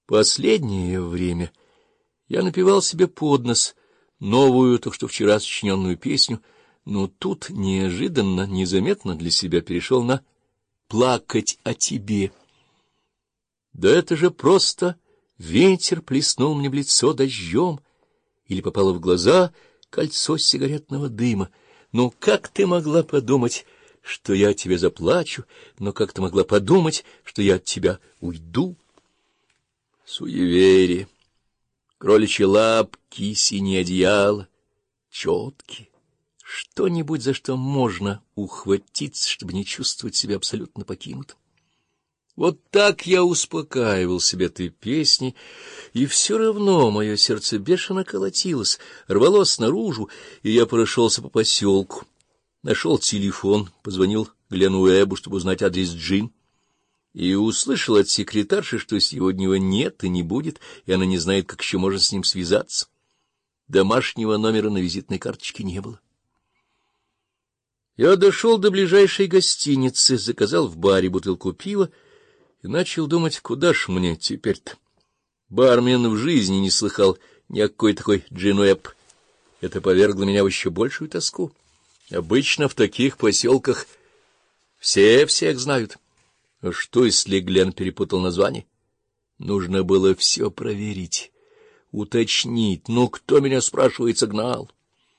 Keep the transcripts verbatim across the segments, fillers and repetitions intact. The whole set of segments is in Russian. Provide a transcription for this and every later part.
Последнее время я напевал себе под нос новую, только что вчера сочиненную песню, но тут неожиданно, незаметно для себя перешел на «плакать о тебе». Да это же просто ветер плеснул мне в лицо дождем, или попало в глаза кольцо сигаретного дыма. Ну, как ты могла подумать, что я о тебе заплачу? Но как ты могла подумать, что я от тебя уйду? Суеверие, кроличьи лапки, синее одеяло, четки. Что-нибудь, за что можно ухватиться, чтобы не чувствовать себя абсолютно покинутым. Вот так я успокаивал себя этой песней, и все равно мое сердце бешено колотилось, рвалось наружу, и я прошелся по поселку, нашел телефон, позвонил Глену Уэббу, чтобы узнать адрес Джин, и услышал от секретарши, что сегодня его нет и не будет, и она не знает, как еще можно с ним связаться. Домашнего номера на визитной карточке не было. Я дошел до ближайшей гостиницы, заказал в баре бутылку пива и начал думать, куда ж мне теперь-то. Бармен в жизни не слыхал ни о какой такой Джин Уэбб. Это повергло меня в еще большую тоску. Обычно в таких поселках все всех знают. А что, если Глен перепутал название? Нужно было все проверить, уточнить. Ну, кто меня, спрашивается, гнал?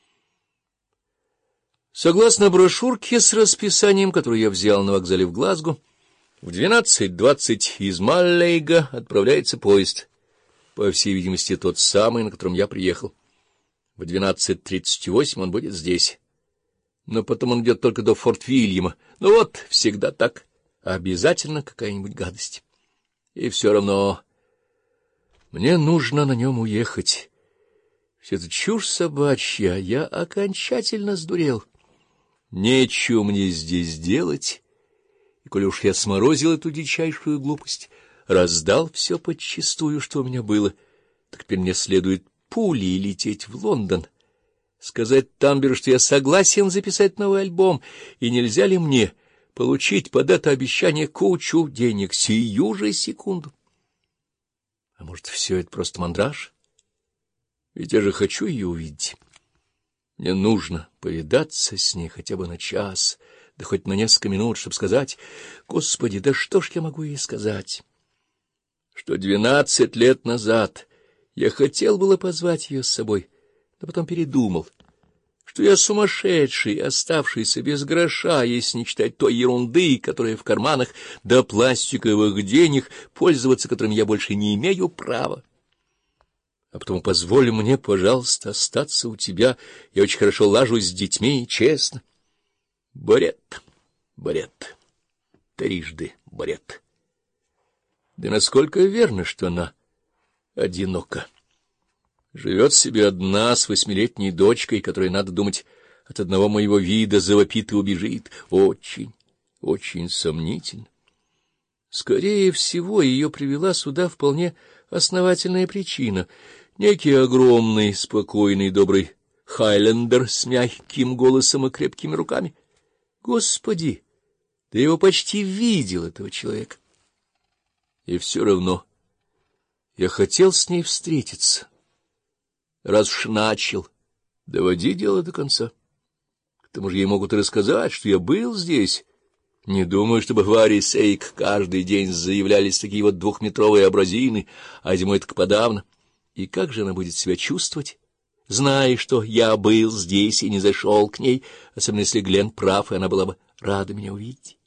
Согласно брошюрке с расписанием, которую я взял на вокзале в Глазго, в двенадцать двадцать из Маллейга отправляется поезд, по всей видимости, тот самый, на котором я приехал. В двенадцать тридцать восемь он будет здесь. Но потом он идет только до Форт-Вильяма. Ну вот, всегда так. Обязательно какая-нибудь гадость. И все равно мне нужно на нем уехать. Все это чушь собачья, я окончательно сдурел. Нечего мне здесь делать. И коли уж я сморозил эту дичайшую глупость, раздал все подчистую, что у меня было, так теперь мне следует пулей лететь в Лондон, сказать Тамберу, что я согласен записать новый альбом, и нельзя ли мне получить под это обещание кучу денег сию же секунду? А может, все это просто мандраж? Ведь я же хочу ее увидеть. Мне нужно повидаться с ней хотя бы на час, да хоть на несколько минут, чтобы сказать: Господи, да что ж я могу ей сказать? Что двенадцать лет назад я хотел было позвать ее с собой, но потом передумал, что я сумасшедший, оставшийся без гроша, если не считать той ерунды, которая в карманах, до пластиковых денег, пользоваться которыми я больше не имею права. А потому позволь мне, пожалуйста, остаться у тебя. Я очень хорошо лажусь с детьми, честно. Бред, бред, трижды бред. Да насколько верно, что она одинока. Живет себе одна с восьмилетней дочкой, которая, надо думать, от одного моего вида завопит и убежит. Очень, очень сомнительно. Скорее всего, ее привела сюда вполне основательная причина. Некий огромный, спокойный, добрый хайлендер с мягким голосом и крепкими руками. Господи, да я его почти видел, этого человека. И все равно я хотел с ней встретиться. Раз уж начал, доводи дело до конца. К тому же ей могут и рассказать, что я был здесь. Не думаю, чтобы в Арисейк каждый день заявлялись такие вот двухметровые абразины, а зимой так подавно. И как же она будет себя чувствовать, зная, что я был здесь и не зашел к ней, особенно если Глен прав, и она была бы рада меня увидеть?